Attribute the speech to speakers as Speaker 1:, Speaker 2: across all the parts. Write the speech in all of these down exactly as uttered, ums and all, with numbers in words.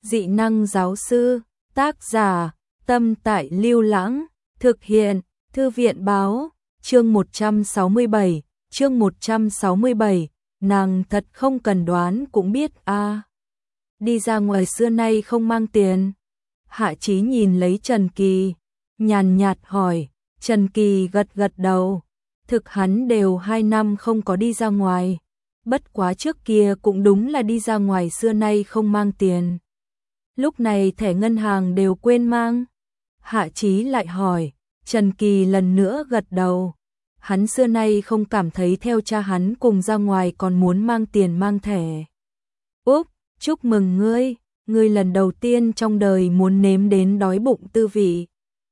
Speaker 1: Dị năng giáo sư, tác giả, Tâm Tại Lưu Lãng, thực hiện, Thư viện báo, chương một trăm sáu mươi bảy, chương một trăm sáu mươi bảy, nàng thật không cần đoán cũng biết a. À. Đi ra ngoài xưa nay không mang tiền. Hạ Chí nhìn lấy Trần Kỳ, nhàn nhạt hỏi. Trần Kỳ gật gật đầu, thực hắn đều hai năm không có đi ra ngoài, bất quá trước kia cũng đúng là đi ra ngoài xưa nay không mang tiền. Lúc này thẻ ngân hàng đều quên mang. Hạ Chí lại hỏi, Trần Kỳ lần nữa gật đầu. Hắn xưa nay không cảm thấy theo cha hắn cùng ra ngoài còn muốn mang tiền mang thẻ. Úp, chúc mừng ngươi, ngươi lần đầu tiên trong đời muốn nếm đến đói bụng tư vị.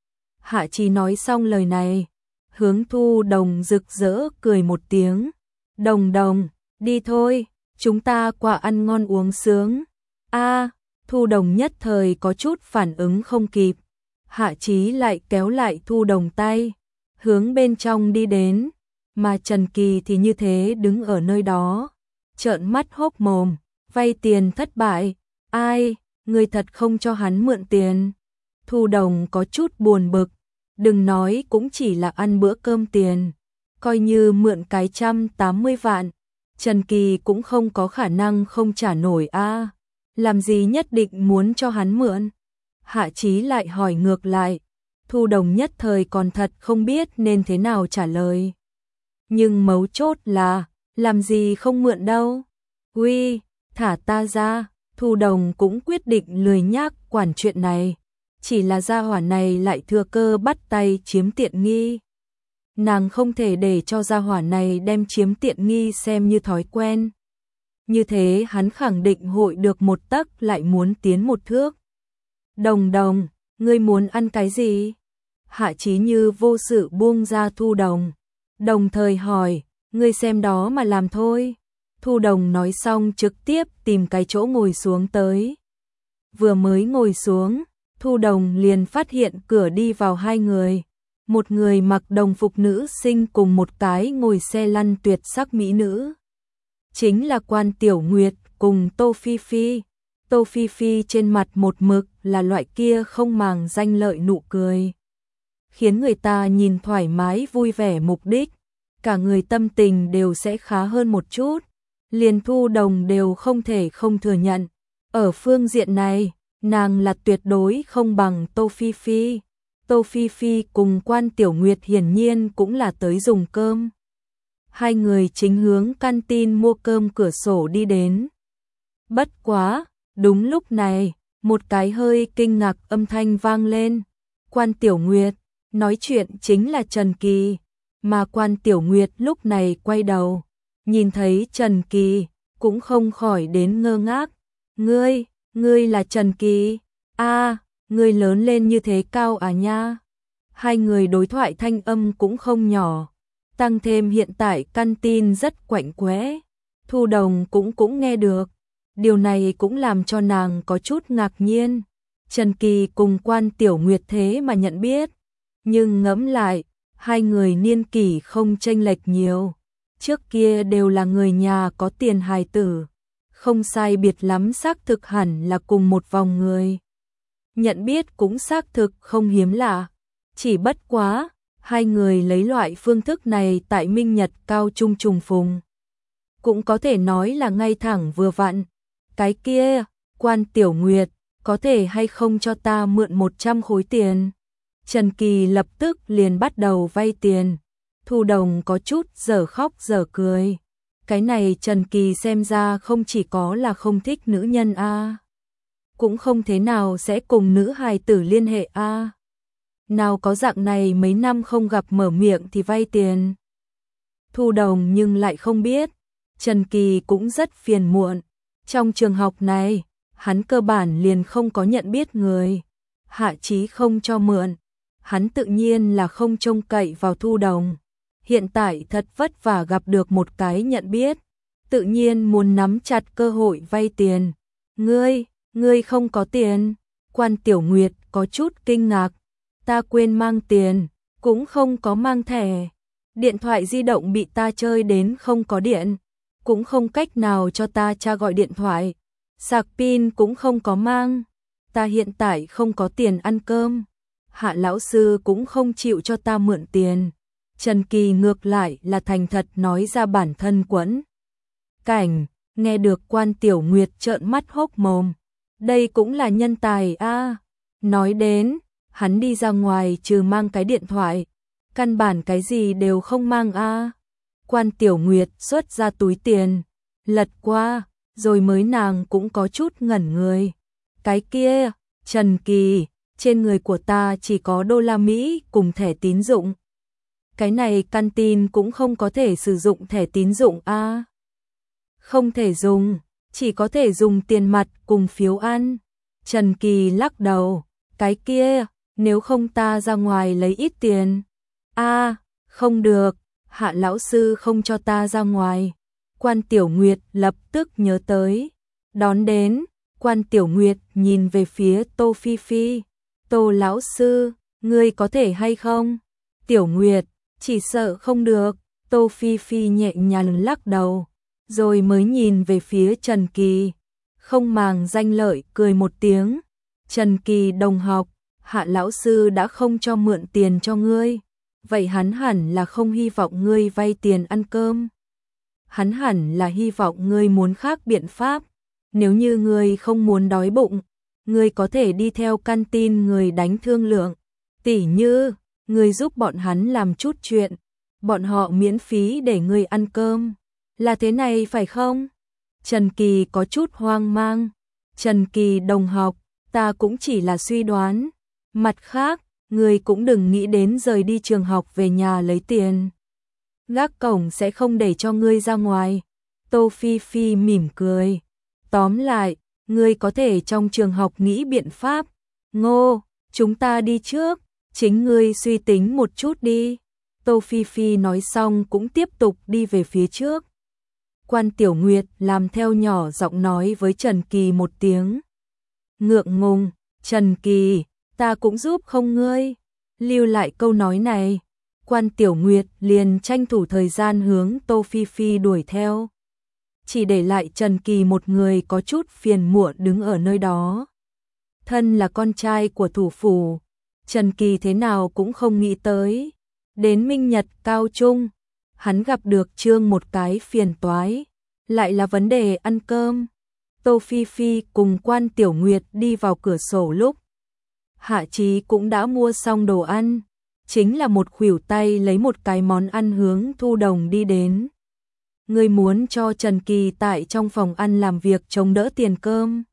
Speaker 1: Hạ Chí nói xong lời này, hướng Thu Đồng rực rỡ cười một tiếng. Đồng đồng, đi thôi, chúng ta qua ăn ngon uống sướng. A, Thu Đồng nhất thời có chút phản ứng không kịp. Hạ Chí lại kéo lại Thu Đồng tay, hướng bên trong đi đến, mà Trần Kỳ thì như thế đứng ở nơi đó, trợn mắt hốc mồm, vay tiền thất bại, ai, người thật không cho hắn mượn tiền. Thu Đồng có chút buồn bực, đừng nói cũng chỉ là ăn bữa cơm tiền, coi như mượn cái trăm tám mươi vạn, Trần Kỳ cũng không có khả năng không trả nổi a. À, làm gì nhất định muốn cho hắn mượn? Hạ Chí lại hỏi ngược lại. Thu Đồng nhất thời còn thật không biết nên thế nào trả lời. Nhưng mấu chốt là, làm gì không mượn đâu. Uy, thả ta ra. Thu Đồng cũng quyết định lười nhác quản chuyện này. Chỉ là gia hỏa này lại thừa cơ bắt tay chiếm tiện nghi. Nàng không thể để cho gia hỏa này đem chiếm tiện nghi xem như thói quen. Như thế hắn khẳng định hội được một tấc lại muốn tiến một thước. Đồng đồng, ngươi muốn ăn cái gì? Hạ Chí như vô sự buông ra Thu Đồng, đồng thời hỏi, ngươi xem đó mà làm thôi. Thu Đồng nói xong trực tiếp tìm cái chỗ ngồi xuống tới. Vừa mới ngồi xuống, Thu Đồng liền phát hiện cửa đi vào hai người. Một người mặc đồng phục nữ sinh cùng một cái ngồi xe lăn tuyệt sắc mỹ nữ. Chính là Quan Tiểu Nguyệt cùng Tô Phi Phi. Tô Phi Phi trên mặt một mực là loại kia không màng danh lợi nụ cười, khiến người ta nhìn thoải mái vui vẻ mục đích, cả người tâm tình đều sẽ khá hơn một chút. Liền Thu Đồng đều không thể không thừa nhận, ở phương diện này, nàng là tuyệt đối không bằng Tô Phi Phi. Tô Phi Phi cùng Quan Tiểu Nguyệt hiển nhiên cũng là tới dùng cơm. Hai người chính hướng canteen mua cơm cửa sổ đi đến. Bất quá, đúng lúc này, một cái hơi kinh ngạc âm thanh vang lên. Quan Tiểu Nguyệt, nói chuyện chính là Trần Kỳ, mà Quan Tiểu Nguyệt lúc này quay đầu, nhìn thấy Trần Kỳ, cũng không khỏi đến ngơ ngác. Ngươi, ngươi là Trần Kỳ? A, ngươi lớn lên như thế cao à nha? Hai người đối thoại thanh âm cũng không nhỏ, tăng thêm hiện tại canteen rất quạnh quẽ, Thu Đồng cũng cũng nghe được. Điều này cũng làm cho nàng có chút ngạc nhiên. Trần Kỳ cùng Quan Tiểu Nguyệt thế mà nhận biết, nhưng ngẫm lại, hai người niên kỷ không chênh lệch nhiều, trước kia đều là người nhà có tiền hài tử, không sai biệt lắm, xác thực hẳn là cùng một vòng người. Nhận biết cũng xác thực không hiếm lạ, chỉ bất quá, hai người lấy loại phương thức này tại Minh Nhật cao trung trùng phùng, cũng có thể nói là ngay thẳng vừa vặn. Cái kia, Quan Tiểu Nguyệt, có thể hay không cho ta mượn một trăm khối tiền? Trần Kỳ lập tức liền bắt đầu vay tiền. Thu Đồng có chút dở khóc dở cười. Cái này Trần Kỳ xem ra không chỉ có là không thích nữ nhân a, à, cũng không thế nào sẽ cùng nữ hài tử liên hệ a. À. Nào có dạng này mấy năm không gặp mở miệng thì vay tiền. Thu Đồng nhưng lại không biết, Trần Kỳ cũng rất phiền muộn. Trong trường học này, hắn cơ bản liền không có nhận biết người. Hạ Chí không cho mượn, hắn tự nhiên là không trông cậy vào Thu Đồng. Hiện tại thật vất vả gặp được một cái nhận biết, tự nhiên muốn nắm chặt cơ hội vay tiền. Ngươi, ngươi không có tiền? Quan Tiểu Nguyệt có chút kinh ngạc. Ta quên mang tiền, cũng không có mang thẻ. Điện thoại di động bị ta chơi đến không có điện, cũng không cách nào cho ta cha gọi điện thoại. Sạc pin cũng không có mang. Ta hiện tại không có tiền ăn cơm. Hạ lão sư cũng không chịu cho ta mượn tiền. Trần Kỳ ngược lại là thành thật nói ra bản thân quẫn cảnh, nghe được Quan Tiểu Nguyệt trợn mắt hốc mồm. Đây cũng là nhân tài a. À. Nói đến, hắn đi ra ngoài trừ mang cái điện thoại, căn bản cái gì đều không mang a. À. Quan Tiểu Nguyệt xuất ra túi tiền, lật qua, rồi mới nàng cũng có chút ngẩn người. Cái kia, Trần Kỳ, trên người của ta chỉ có đô la Mỹ cùng thẻ tín dụng. Cái này căn tin cũng không có thể sử dụng thẻ tín dụng a. À. Không thể dùng, chỉ có thể dùng tiền mặt cùng phiếu ăn. Trần Kỳ lắc đầu, cái kia, nếu không ta ra ngoài lấy ít tiền. A, à, không được, Hạ lão sư không cho ta ra ngoài. Quan Tiểu Nguyệt lập tức nhớ tới, đón đến, Quan Tiểu Nguyệt nhìn về phía Tô Phi Phi. Tô lão sư, ngươi có thể hay không? Tiểu Nguyệt, chỉ sợ không được. Tô Phi Phi nhẹ nhàng lắc đầu, rồi mới nhìn về phía Trần Kỳ. Không màng danh lợi cười một tiếng. Trần Kỳ đồng học, Hạ lão sư đã không cho mượn tiền cho ngươi. Vậy hắn hẳn là không hy vọng ngươi vay tiền ăn cơm. Hắn hẳn là hy vọng ngươi muốn khác biện pháp. Nếu như ngươi không muốn đói bụng, ngươi có thể đi theo căn tin người đánh thương lượng. Tỉ như, ngươi giúp bọn hắn làm chút chuyện, bọn họ miễn phí để ngươi ăn cơm. Là thế này phải không? Trần Kỳ có chút hoang mang. Trần Kỳ đồng học, ta cũng chỉ là suy đoán. Mặt khác, ngươi cũng đừng nghĩ đến rời đi trường học về nhà lấy tiền. Gác cổng sẽ không để cho ngươi ra ngoài. Tô Phi Phi mỉm cười. Tóm lại, ngươi có thể trong trường học nghĩ biện pháp. Ngô, chúng ta đi trước, chính ngươi suy tính một chút đi. Tô Phi Phi nói xong cũng tiếp tục đi về phía trước. Quan Tiểu Nguyệt làm theo nhỏ giọng nói với Trần Kỳ một tiếng. Ngượng ngùng, Trần Kỳ, ta cũng giúp không ngươi. Lưu lại câu nói này, Quan Tiểu Nguyệt liền tranh thủ thời gian hướng Tô Phi Phi đuổi theo. Chỉ để lại Trần Kỳ một người có chút phiền muộn đứng ở nơi đó. Thân là con trai của thủ phủ, Trần Kỳ thế nào cũng không nghĩ tới. Đến Minh Nhật cao trung, hắn gặp được Trương một cái phiền toái, lại là vấn đề ăn cơm. Tô Phi Phi cùng Quan Tiểu Nguyệt đi vào cửa sổ lúc Hạ Chí cũng đã mua xong đồ ăn, chính là một khuỷu tay lấy một cái món ăn hướng Thu Đồng đi đến. Ngươi muốn cho Trần Kỳ tại trong phòng ăn làm việc chống đỡ tiền cơm.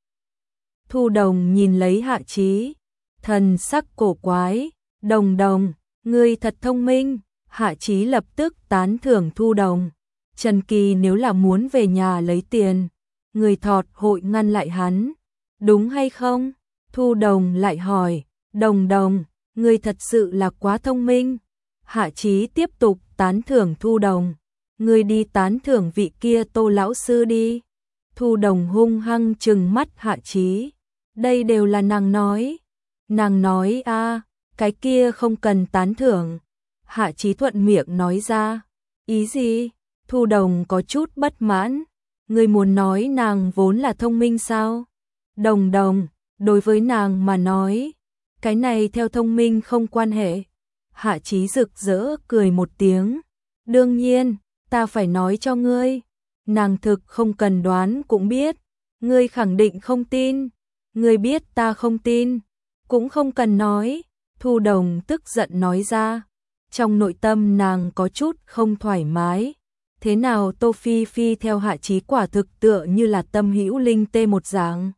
Speaker 1: Thu Đồng nhìn lấy Hạ Chí, thần sắc cổ quái. Đồng Đồng, ngươi thật thông minh. Hạ Chí lập tức tán thưởng Thu Đồng. Trần Kỳ nếu là muốn về nhà lấy tiền, người thọt hội ngăn lại hắn, đúng hay không? Thu Đồng lại hỏi, Đồng Đồng, ngươi thật sự là quá thông minh. Hạ Chí tiếp tục tán thưởng Thu Đồng. Ngươi đi tán thưởng vị kia Tô lão sư đi. Thu Đồng hung hăng trừng mắt Hạ Chí. Đây đều là nàng nói. Nàng nói a, à, cái kia không cần tán thưởng. Hạ Chí thuận miệng nói ra. Ý gì? Thu Đồng có chút bất mãn. Ngươi muốn nói nàng vốn là thông minh sao? Đồng Đồng, đối với nàng mà nói, cái này theo thông minh không quan hệ. Hạ Chí rực rỡ cười một tiếng. Đương nhiên, ta phải nói cho ngươi. Nàng thực không cần đoán cũng biết. Ngươi khẳng định không tin. Ngươi biết ta không tin. Cũng không cần nói. Thu Đồng tức giận nói ra. Trong nội tâm nàng có chút không thoải mái. Thế nào Tô Phi Phi theo Hạ Chí quả thực tựa như là tâm hữu linh tê một dạng.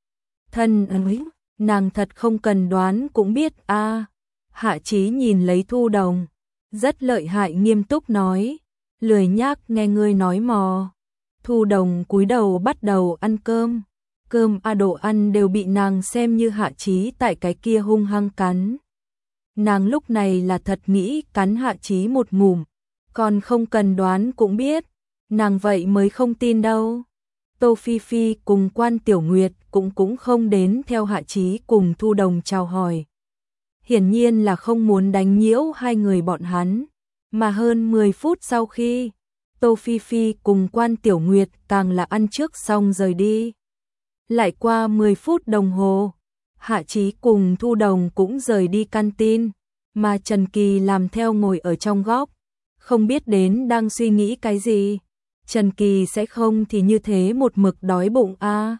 Speaker 1: Thân ấy, nàng thật không cần đoán cũng biết a. À. Hạ Chí nhìn lấy Thu Đồng, rất lợi hại nghiêm túc nói, lười nhác nghe ngươi nói mò. Thu Đồng cúi đầu bắt đầu ăn cơm, cơm a đồ ăn đều bị nàng xem như Hạ Chí tại cái kia hung hăng cắn. Nàng lúc này là thật nghĩ cắn Hạ Chí một ngụm, còn không cần đoán cũng biết, nàng vậy mới không tin đâu. Tô Phi Phi cùng Quan Tiểu Nguyệt cũng cũng không đến theo Hạ Chí cùng Thu Đồng chào hỏi. Hiển nhiên là không muốn đánh nhiễu hai người bọn hắn, mà hơn mười phút sau khi Tô Phi Phi cùng Quan Tiểu Nguyệt càng là ăn trước xong rời đi. Lại qua mười phút đồng hồ, Hạ Chí cùng Thu Đồng cũng rời đi canteen, mà Trần Kỳ làm theo ngồi ở trong góc, không biết đến đang suy nghĩ cái gì. Trần Kỳ sẽ không thì như thế một mực đói bụng a. À.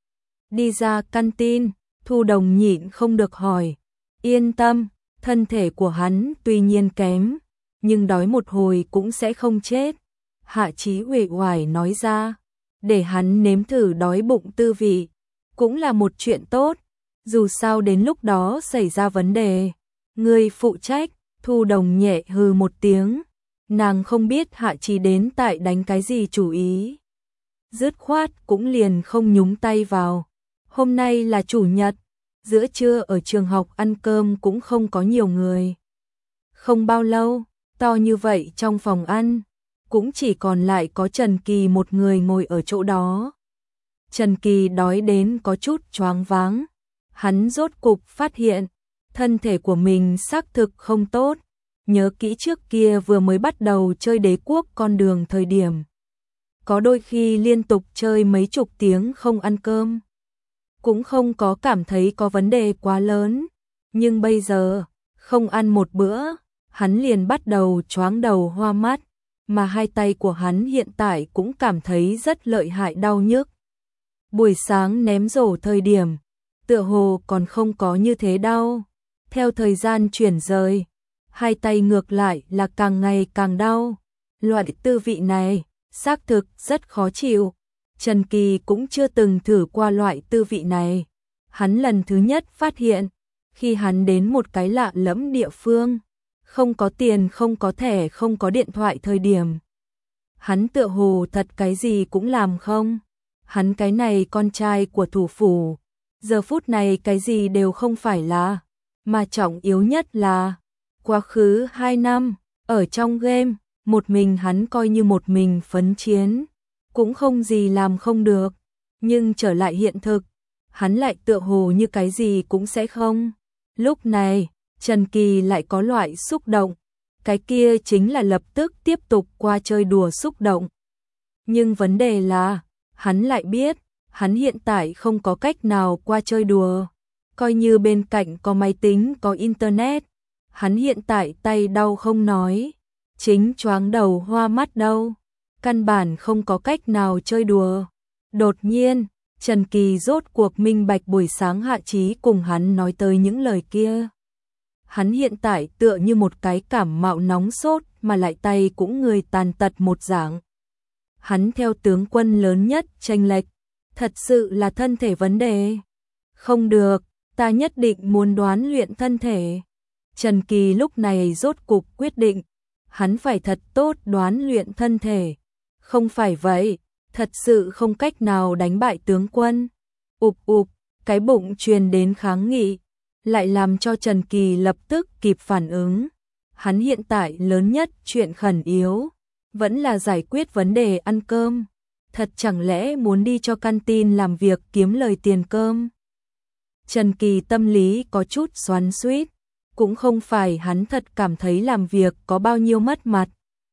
Speaker 1: Đi ra canteen, Thu Đồng nhịn không được hỏi, yên tâm, thân thể của hắn tuy nhiên kém, nhưng đói một hồi cũng sẽ không chết. Hạ Chí uể oải nói ra, để hắn nếm thử đói bụng tư vị, cũng là một chuyện tốt, dù sao đến lúc đó xảy ra vấn đề, người phụ trách. Thu Đồng nhẹ hừ một tiếng, nàng không biết Hạ Chí đến tại đánh cái gì chủ ý. Dứt khoát cũng liền không nhúng tay vào. Hôm nay là chủ nhật, giữa trưa ở trường học ăn cơm cũng không có nhiều người. Không bao lâu, to như vậy trong phòng ăn, cũng chỉ còn lại có Trần Kỳ một người ngồi ở chỗ đó. Trần Kỳ đói đến có chút choáng váng, hắn rốt cục phát hiện, thân thể của mình xác thực không tốt, nhớ kỹ trước kia vừa mới bắt đầu chơi Đế Quốc con đường thời điểm. Có đôi khi liên tục chơi mấy chục tiếng không ăn cơm, cũng không có cảm thấy có vấn đề quá lớn, nhưng bây giờ, không ăn một bữa, hắn liền bắt đầu choáng đầu hoa mắt, mà hai tay của hắn hiện tại cũng cảm thấy rất lợi hại đau nhức. Buổi sáng ném rổ thời điểm, tựa hồ còn không có như thế đau, theo thời gian chuyển rời, hai tay ngược lại là càng ngày càng đau. Loại tư vị này, xác thực rất khó chịu. Trần Kỳ cũng chưa từng thử qua loại tư vị này. Hắn lần thứ nhất phát hiện, khi hắn đến một cái lạ lẫm địa phương, không có tiền, không có thẻ, không có điện thoại thời điểm. Hắn tựa hồ thật cái gì cũng làm không. Hắn cái này con trai của thủ phủ, giờ phút này cái gì đều không phải là, mà trọng yếu nhất là, quá khứ hai năm, ở trong game, một mình hắn coi như một mình phấn chiến, cũng không gì làm không được, nhưng trở lại hiện thực, hắn lại tựa hồ như cái gì cũng sẽ không. Lúc này, Trần Kỳ lại có loại xúc động, cái kia chính là lập tức tiếp tục qua chơi đùa xúc động. Nhưng vấn đề là, hắn lại biết, hắn hiện tại không có cách nào qua chơi đùa, coi như bên cạnh có máy tính, có internet, hắn hiện tại tay đau không nói, chính choáng đầu hoa mắt đâu, căn bản không có cách nào chơi đùa. Đột nhiên, Trần Kỳ rốt cuộc minh bạch buổi sáng Hạ Chí cùng hắn nói tới những lời kia. Hắn hiện tại tựa như một cái cảm mạo nóng sốt mà lại tay cũng người tàn tật một dạng. Hắn theo tướng quân lớn nhất chênh lệch, thật sự là thân thể vấn đề. Không được, ta nhất định muốn đoán luyện thân thể. Trần Kỳ lúc này rốt cục quyết định, hắn phải thật tốt đoán luyện thân thể. Không phải vậy, thật sự không cách nào đánh bại tướng quân. Ụp ụp, cái bụng truyền đến kháng nghị, lại làm cho Trần Kỳ lập tức kịp phản ứng. Hắn hiện tại lớn nhất chuyện khẩn yếu, vẫn là giải quyết vấn đề ăn cơm. Thật chẳng lẽ muốn đi cho canteen làm việc kiếm lời tiền cơm? Trần Kỳ tâm lý có chút xoắn xuýt, cũng không phải hắn thật cảm thấy làm việc có bao nhiêu mất mặt.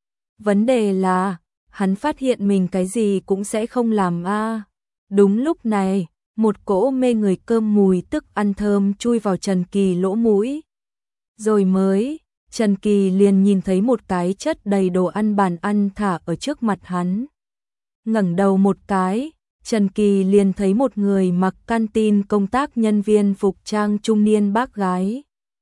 Speaker 1: Vấn đề là, hắn phát hiện mình cái gì cũng sẽ không làm a. À. Đúng lúc này, một cỗ mê người cơm mùi tức ăn thơm chui vào Trần Kỳ lỗ mũi. Rồi mới, Trần Kỳ liền nhìn thấy một cái chất đầy đồ ăn bàn ăn thả ở trước mặt hắn. Ngẩng đầu một cái, Trần Kỳ liền thấy một người mặc canteen công tác nhân viên phục trang trung niên bác gái.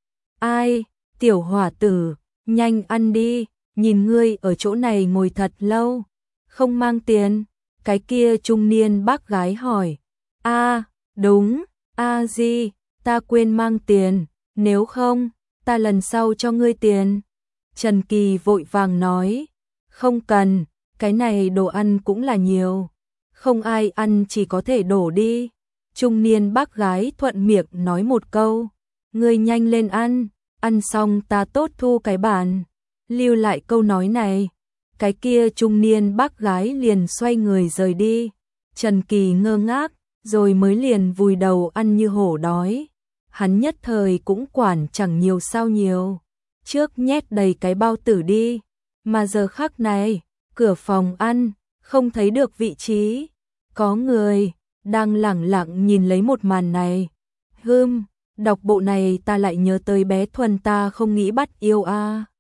Speaker 1: Ai, tiểu hỏa tử, nhanh ăn đi, nhìn ngươi ở chỗ này ngồi thật lâu, không mang tiền. Cái kia trung niên bác gái hỏi. A, đúng, a gì, ta quên mang tiền, nếu không, ta lần sau cho ngươi tiền. Trần Kỳ vội vàng nói, không cần, cái này đồ ăn cũng là nhiều, không ai ăn chỉ có thể đổ đi. Trung niên bác gái thuận miệng nói một câu, ngươi nhanh lên ăn, ăn xong ta tốt thu cái bàn. Lưu lại câu nói này, cái kia trung niên bác gái liền xoay người rời đi. Trần Kỳ ngơ ngác, rồi mới liền vùi đầu ăn như hổ đói. Hắn nhất thời cũng quản chẳng nhiều sao nhiều, trước nhét đầy cái bao tử đi, mà giờ khắc này, cửa phòng ăn, không thấy được vị trí, có người, đang lẳng lặng nhìn lấy một màn này. Hừm, đọc bộ này ta lại nhớ tới bé Thuần ta không nghĩ bắt yêu a.